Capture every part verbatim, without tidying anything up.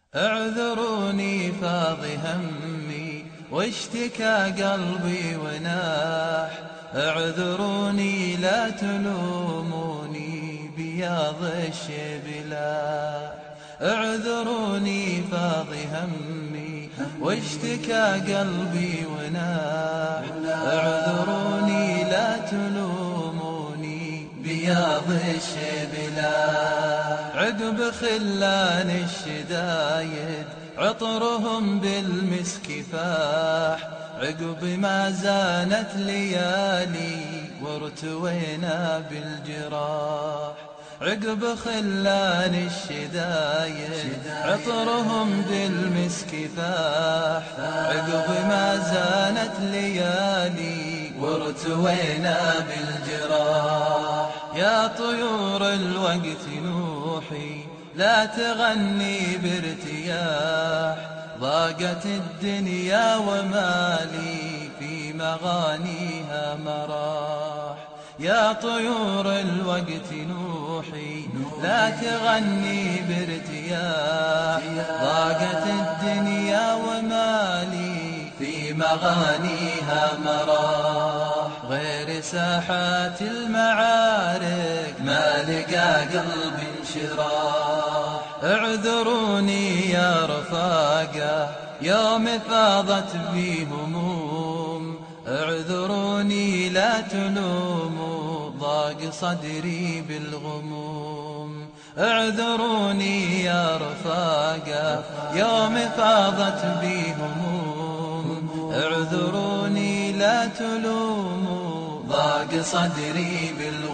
اعذروني فاض همي واشتكى قلبي وناح، اعذروني لا تلوموني بياض الشبلاح. اعذروني فاض همي واشتكى قلبي وناح، اعذروني لا تلوموني بياض الشبلاح. عقب خلان الشدايد عطرهم بالمسك فاح، عقب ما زانت ليالي وارتوينا بالجراح. عقب خلان الشدايد عطرهم بالمسك فاح، عقب ما زانت ليالي وارتوينا بالجراح. يا طيور الوقت نوحي لا تغني بارتياح، ضاقت الدنيا ومالي في مغانيها مراح. يا طيور الوقت نوحي لا تغني بارتياح، ضاقت الدنيا ومالي في مغانيها مراح. غير ساحات المعارك ما لقى قلب انشراح. اعذروني يا رفاقة يوم فاضت بي هموم، اعذروني لا تلوموا ضاق صدري بالغموم. اعذروني يا رفاقة يوم فاضت بي هموم، اعذروني لا تلوموا ضاق صدري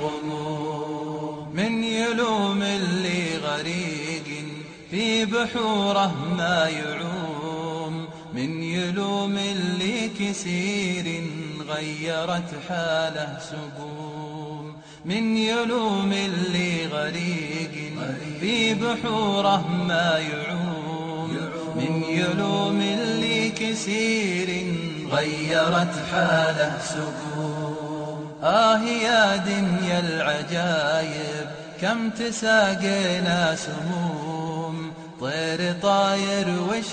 بالغموم. من يلوم اللي غريق في بحوره ما يعوم، من يلوم اللي كسير غيرت حاله سقوم. من يلوم اللي غريق في بحوره ما يعوم، من يلوم اللي كسير غيرت حاله سقوم. آه يا دنيا العجايب كم تساقينا سموم، طير طاير وش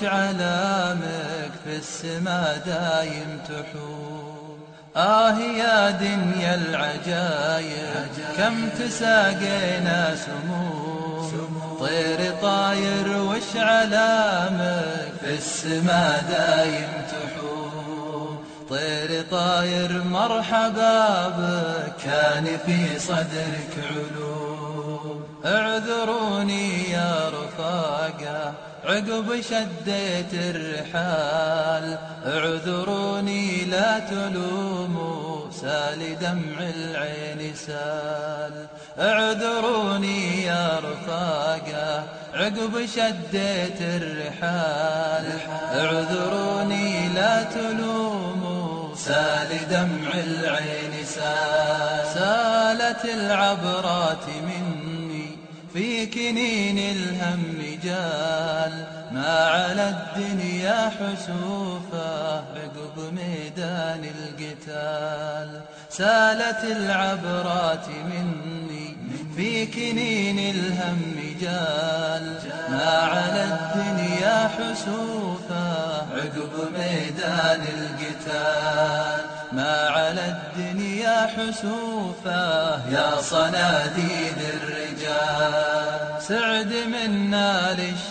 علامك في السما دايم تحوم. آه يا دنيا العجايب كم تساقينا سموم، طير طاير وش علامك في السما دايم تحوم. طير طاير مرحبا بك كان في صدرك علوم. اعذروني يا رفاقة عقب شديت الرحال، اعذروني لا تلوموا سال دمع العين سال. اعذروني يا رفاقة عقب شديت الرحال، اعذروني لا تلوموا سال دمع العين سال. سالت العبرات مني في كنين الهم جال، ما على الدنيا حسوفه عقب ميدان القتال. سالت العبرات مني في كنين الهم جال، ما على الدنيا حسوفه عقب ميدان القتال. ما على الدنيا حسوفه يا صناديد الرجال. سعد منا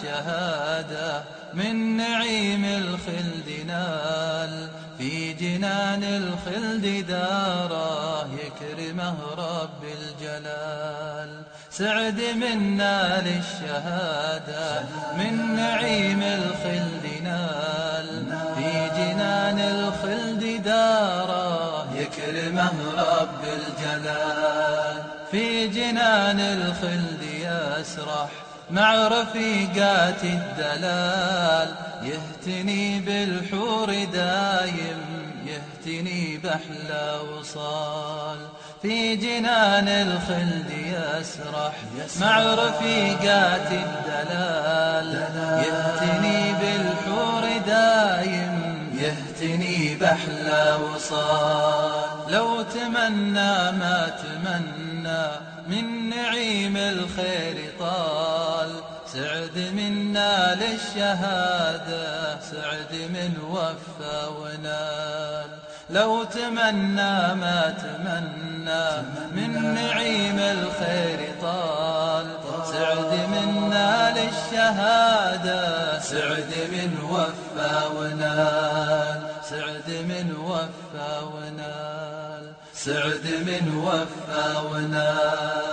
للشهادة من نعيم الخلد نال، في جنان الخلد داره يكرمه رب الجلال. سعد منا للشهادة من نعيم الخلد نال، في جنان الخلد داره يكرمه رب الجلال. في جنان الخلد يسرح مع رفيقات الدلال، يهتني بالحور دايم يهتني بأحلى وصال. في جنان الخلد يسرح مع رفيقات الدلال، يهتني بالحور دايم يهتني بأحلى وصال. لو تمنى ما تمنى من نعيم الخير طال، سعد من نال الشهادة سعد من وفى ونال. لو تمنى ما تمنى من نعيم الخير طال، سعد من نال الشهادة سعد من وفى ونال، سعد من وفى ونال، سعد من وفى ونال.